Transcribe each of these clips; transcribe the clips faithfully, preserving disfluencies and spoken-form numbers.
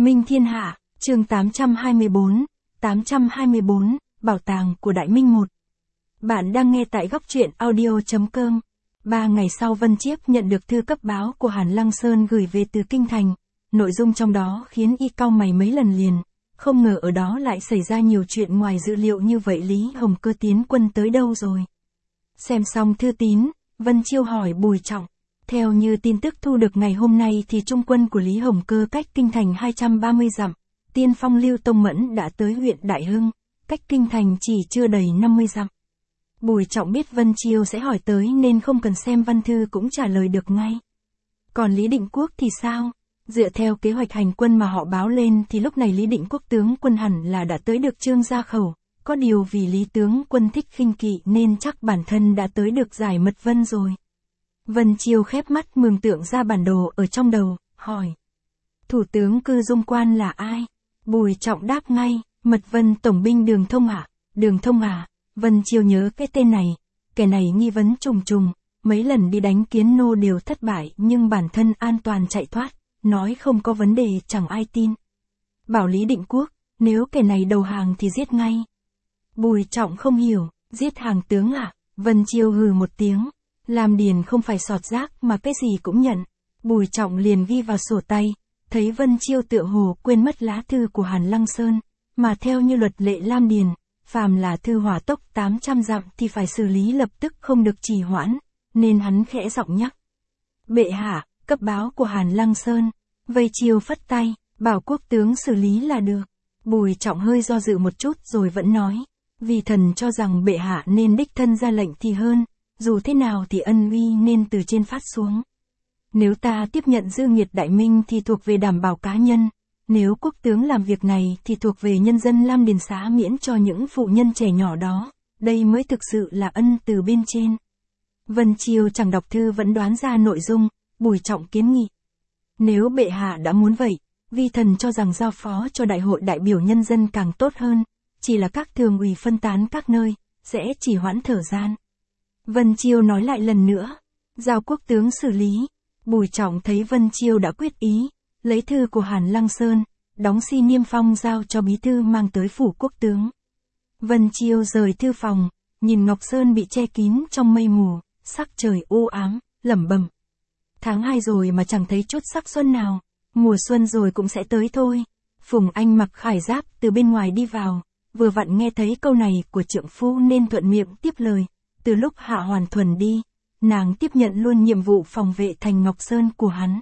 Minh Thiên Hạ, chương tám trăm hai mươi bốn, tám trăm hai mươi bốn, Bảo tàng của Đại Minh một. Bạn đang nghe tại góc truyện audio.com. Ba ngày sau Vân Chiếc nhận được thư cấp báo của Hàn Lăng Sơn gửi về từ Kinh Thành. Nội dung trong đó khiến y cau mày mấy lần liền. Không ngờ ở đó lại xảy ra nhiều chuyện ngoài dự liệu như vậy. Lý Hồng Cơ tiến quân tới đâu rồi? Xem xong thư tín, Vân Chiêu hỏi Bùi Trọng. Theo như tin tức thu được ngày hôm nay thì trung quân của Lý Hồng Cơ cách Kinh Thành hai trăm ba mươi dặm. Tiên phong Lưu Tông Mẫn đã tới huyện Đại Hưng, cách Kinh Thành chỉ chưa đầy năm mươi dặm. Bùi Trọng biết Vân Chiêu sẽ hỏi tới nên không cần xem văn thư cũng trả lời được ngay. Còn Lý Định Quốc thì sao? Dựa theo kế hoạch hành quân mà họ báo lên thì lúc này Lý Định Quốc tướng quân hẳn là đã tới được Trương Gia Khẩu. Có điều vì Lý tướng quân thích khinh kỵ nên chắc bản thân đã tới được Giải Mật Vân rồi. Vân Chiêu khép mắt mường tượng ra bản đồ ở trong đầu, hỏi. Thủ tướng Cư Dung Quan là ai? Bùi Trọng đáp ngay, Mật Vân Tổng binh Đường Thông à? Đường Thông à? Vân Chiêu nhớ cái tên này, kẻ này nghi vấn trùng trùng, mấy lần đi đánh Kiến Nô đều thất bại nhưng bản thân an toàn chạy thoát, nói không có vấn đề chẳng ai tin. Bảo Lý Định Quốc, nếu kẻ này đầu hàng thì giết ngay. Bùi Trọng không hiểu, giết hàng tướng à? Vân Chiêu hừ một tiếng, làm điền không phải sọt rác mà cái gì cũng nhận. Bùi Trọng liền ghi vào sổ tay, thấy Vân Chiêu tựa hồ quên mất lá thư của Hàn Lăng Sơn, mà theo như luật lệ Lam Điền, phàm là thư hỏa tốc tám trăm dặm thì phải xử lý lập tức không được trì hoãn, nên hắn khẽ giọng nhắc. Bệ hạ, cấp báo của Hàn Lăng Sơn. Vây Chiêu phất tay, bảo quốc tướng xử lý là được. Bùi Trọng hơi do dự một chút rồi vẫn nói, vì thần cho rằng bệ hạ nên đích thân ra lệnh thì hơn, dù thế nào thì ân uy nên từ trên phát xuống. Nếu ta tiếp nhận dư nghiệt Đại Minh thì thuộc về đảm bảo cá nhân, nếu quốc tướng làm việc này thì thuộc về nhân dân Lam Điền xá miễn cho những phụ nhân trẻ nhỏ đó, đây mới thực sự là ân từ bên trên. Vân Chiêu chẳng đọc thư vẫn đoán ra nội dung, Bùi Trọng kiến nghị. Nếu bệ hạ đã muốn vậy, vi thần cho rằng giao phó cho đại hội đại biểu nhân dân càng tốt hơn, chỉ là các thường ủy phân tán các nơi, sẽ chỉ hoãn thời gian. Vân Chiêu nói lại lần nữa, giao quốc tướng xử lý. Bùi Trọng thấy Vân Chiêu đã quyết ý, lấy thư của Hàn Lăng Sơn, đóng si niêm phong giao cho bí thư mang tới phủ quốc tướng. Vân Chiêu rời thư phòng, nhìn Ngọc Sơn bị che kín trong mây mù, sắc trời u ám, lẩm bẩm. Tháng hai rồi mà chẳng thấy chút sắc xuân nào, mùa xuân rồi cũng sẽ tới thôi. Phùng Anh mặc khải giáp từ bên ngoài đi vào, vừa vặn nghe thấy câu này của trượng phu nên thuận miệng tiếp lời. Từ lúc Hạ Hoàn Thuần đi, nàng tiếp nhận luôn nhiệm vụ phòng vệ thành Ngọc Sơn của hắn.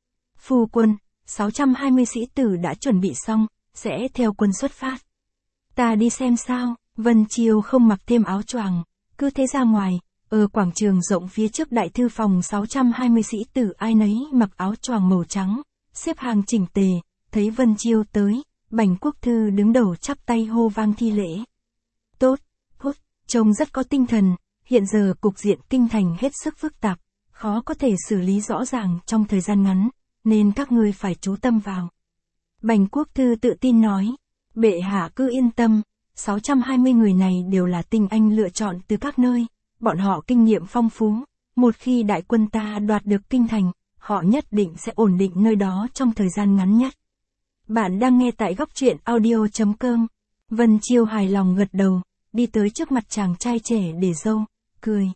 Phu quân, sáu trăm hai mươi sĩ tử đã chuẩn bị xong, sẽ theo quân xuất phát. Ta đi xem sao? Vân Chiêu không mặc thêm áo choàng, cứ thế ra ngoài, ở quảng trường rộng phía trước đại thư phòng sáu trăm hai mươi sĩ tử ai nấy mặc áo choàng màu trắng, xếp hàng chỉnh tề, thấy Vân Chiêu tới, Bành Quốc Thư đứng đầu chắp tay hô vang thi lễ. Tốt, hút, trông rất có tinh thần. Hiện giờ cục diện Kinh Thành hết sức phức tạp, khó có thể xử lý rõ ràng trong thời gian ngắn, nên các ngươi phải chú tâm vào. Bành Quốc Thư tự tin nói, bệ hạ cứ yên tâm, sáu trăm hai mươi người này đều là tinh anh lựa chọn từ các nơi, bọn họ kinh nghiệm phong phú, một khi đại quân ta đoạt được Kinh Thành, họ nhất định sẽ ổn định nơi đó trong thời gian ngắn nhất. Bạn đang nghe tại góc truyện audio.com. Vân Chiêu hài lòng gật đầu, đi tới trước mặt chàng trai trẻ để dâu, cười.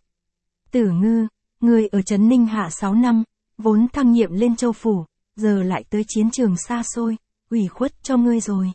Tử Ngư, người ở Trấn Ninh Hạ sáu năm, vốn thăng nhiệm lên Châu Phủ, giờ lại tới chiến trường xa xôi, ủy khuất cho ngươi rồi.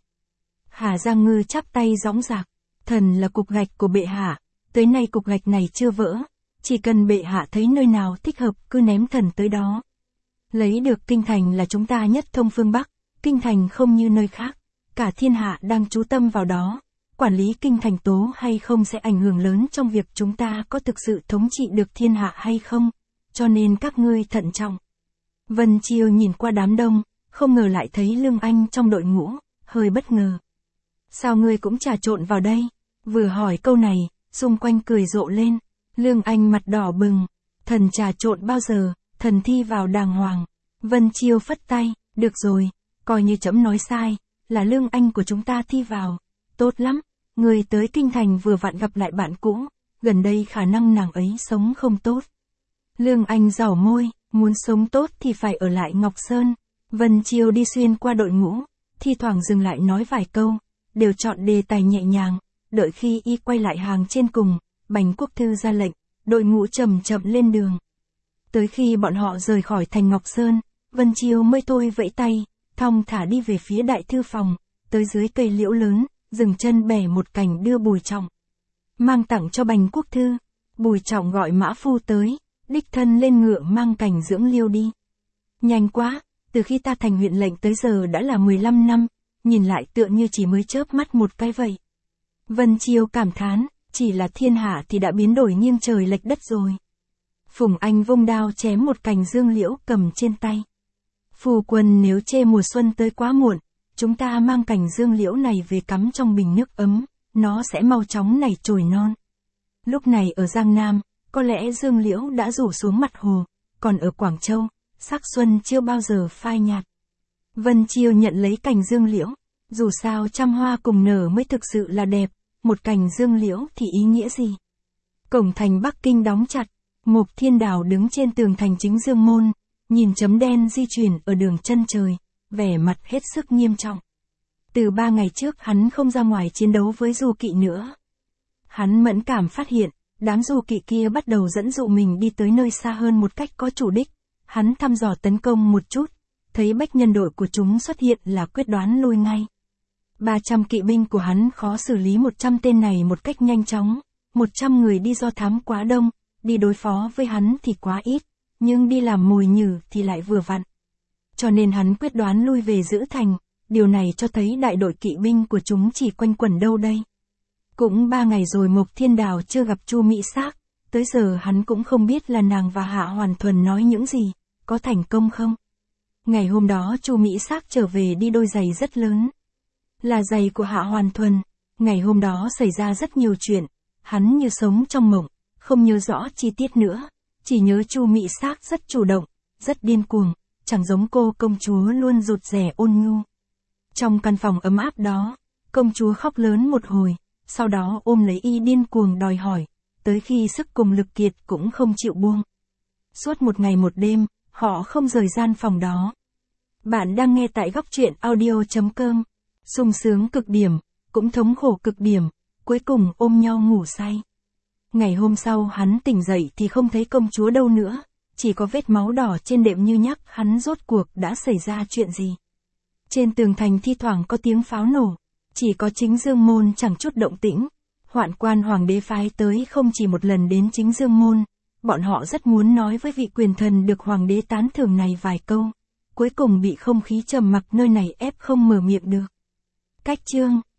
Hà Giang Ngư chắp tay dõng dạc, thần là cục gạch của bệ hạ, tới nay cục gạch này chưa vỡ, chỉ cần bệ hạ thấy nơi nào thích hợp cứ ném thần tới đó. Lấy được Kinh Thành là chúng ta nhất thông phương Bắc, Kinh Thành không như nơi khác, cả thiên hạ đang chú tâm vào đó. Quản lý Kinh Thành tố hay không sẽ ảnh hưởng lớn trong việc chúng ta có thực sự thống trị được thiên hạ hay không, cho nên các ngươi thận trọng. Vân Chiêu nhìn qua đám đông, không ngờ lại thấy Lương Anh trong đội ngũ, hơi bất ngờ. Sao ngươi cũng trà trộn vào đây? Vừa hỏi câu này, xung quanh cười rộ lên. Lương Anh mặt đỏ bừng, thần trà trộn bao giờ, thần thi vào đàng hoàng. Vân Chiêu phất tay, được rồi, coi như trẫm nói sai, là Lương Anh của chúng ta thi vào. Tốt lắm, người tới Kinh Thành vừa vặn gặp lại bạn cũ, gần đây khả năng nàng ấy sống không tốt. Lương Anh giỏ môi, muốn sống tốt thì phải ở lại Ngọc Sơn. Vân Chiêu đi xuyên qua đội ngũ, thi thoảng dừng lại nói vài câu, đều chọn đề tài nhẹ nhàng, đợi khi y quay lại hàng trên cùng, Bành Quốc Thư ra lệnh, đội ngũ chậm chậm lên đường. Tới khi bọn họ rời khỏi thành Ngọc Sơn, Vân Chiêu mới thôi vẫy tay, thong thả đi về phía đại thư phòng, tới dưới cây liễu lớn, dừng chân bẻ một cành đưa Bùi Trọng. Mang tặng cho Bành Quốc Thư, Bùi Trọng gọi mã phu tới, đích thân lên ngựa mang cành dưỡng liêu đi. Nhanh quá, từ khi ta thành huyện lệnh tới giờ đã là mười lăm năm, nhìn lại tựa như chỉ mới chớp mắt một cái vậy. Vân Chiêu cảm thán, chỉ là thiên hạ thì đã biến đổi nghiêng trời lệch đất rồi. Phùng Anh vung đao chém một cành dương liễu cầm trên tay. Phu quân nếu chê mùa xuân tới quá muộn, chúng ta mang cành dương liễu này về cắm trong bình nước ấm, nó sẽ mau chóng nảy chồi non. Lúc này ở Giang Nam, có lẽ dương liễu đã rủ xuống mặt hồ, còn ở Quảng Châu, sắc xuân chưa bao giờ phai nhạt. Vân Chiêu nhận lấy cành dương liễu, dù sao trăm hoa cùng nở mới thực sự là đẹp, một cành dương liễu thì ý nghĩa gì? Cổng thành Bắc Kinh đóng chặt, Mục Thiên Đào đứng trên tường thành chính Dương Môn, nhìn chấm đen di chuyển ở đường chân trời, vẻ mặt hết sức nghiêm trọng. Từ ba ngày trước hắn không ra ngoài chiến đấu với du kỵ nữa. Hắn mẫn cảm phát hiện, đám du kỵ kia bắt đầu dẫn dụ mình đi tới nơi xa hơn một cách có chủ đích. Hắn thăm dò tấn công một chút, thấy bách nhân đội của chúng xuất hiện là quyết đoán lui ngay. ba trăm kỵ binh của hắn khó xử lý một trăm tên này một cách nhanh chóng, một trăm người đi do thám quá đông, đi đối phó với hắn thì quá ít, nhưng đi làm mồi nhử thì lại vừa vặn. Cho nên hắn quyết đoán lui về giữ thành, điều này cho thấy đại đội kỵ binh của chúng chỉ quanh quẩn đâu đây. Cũng ba ngày rồi Mục Thiên Đào chưa gặp Chu Mỹ Sắc, tới giờ hắn cũng không biết là nàng và Hạ Hoàn Thuần nói những gì, có thành công không. Ngày hôm đó Chu Mỹ Sắc trở về đi đôi giày rất lớn. Là giày của Hạ Hoàn Thuần. Ngày hôm đó xảy ra rất nhiều chuyện, hắn như sống trong mộng, không nhớ rõ chi tiết nữa, chỉ nhớ Chu Mỹ Sắc rất chủ động, rất điên cuồng, chẳng giống cô công chúa luôn rụt rè ôn nhu. Trong căn phòng ấm áp đó, công chúa khóc lớn một hồi, sau đó ôm lấy y điên cuồng đòi hỏi, tới khi sức cùng lực kiệt cũng không chịu buông. Suốt một ngày một đêm, họ không rời gian phòng đó. Bạn đang nghe tại góc truyện audio chấm com. Sung sướng cực điểm, cũng thống khổ cực điểm, cuối cùng ôm nhau ngủ say. Ngày hôm sau hắn tỉnh dậy thì không thấy công chúa đâu nữa, chỉ có vết máu đỏ trên đệm như nhắc hắn rốt cuộc đã xảy ra chuyện gì. Trên tường thành thi thoảng có tiếng pháo nổ, chỉ có chính Dương Môn chẳng chút động tĩnh. Hoạn quan hoàng đế phái tới không chỉ một lần đến chính Dương Môn, bọn họ rất muốn nói với vị quyền thần được hoàng đế tán thưởng này vài câu, cuối cùng bị không khí trầm mặc nơi này ép không mở miệng được. Cách chương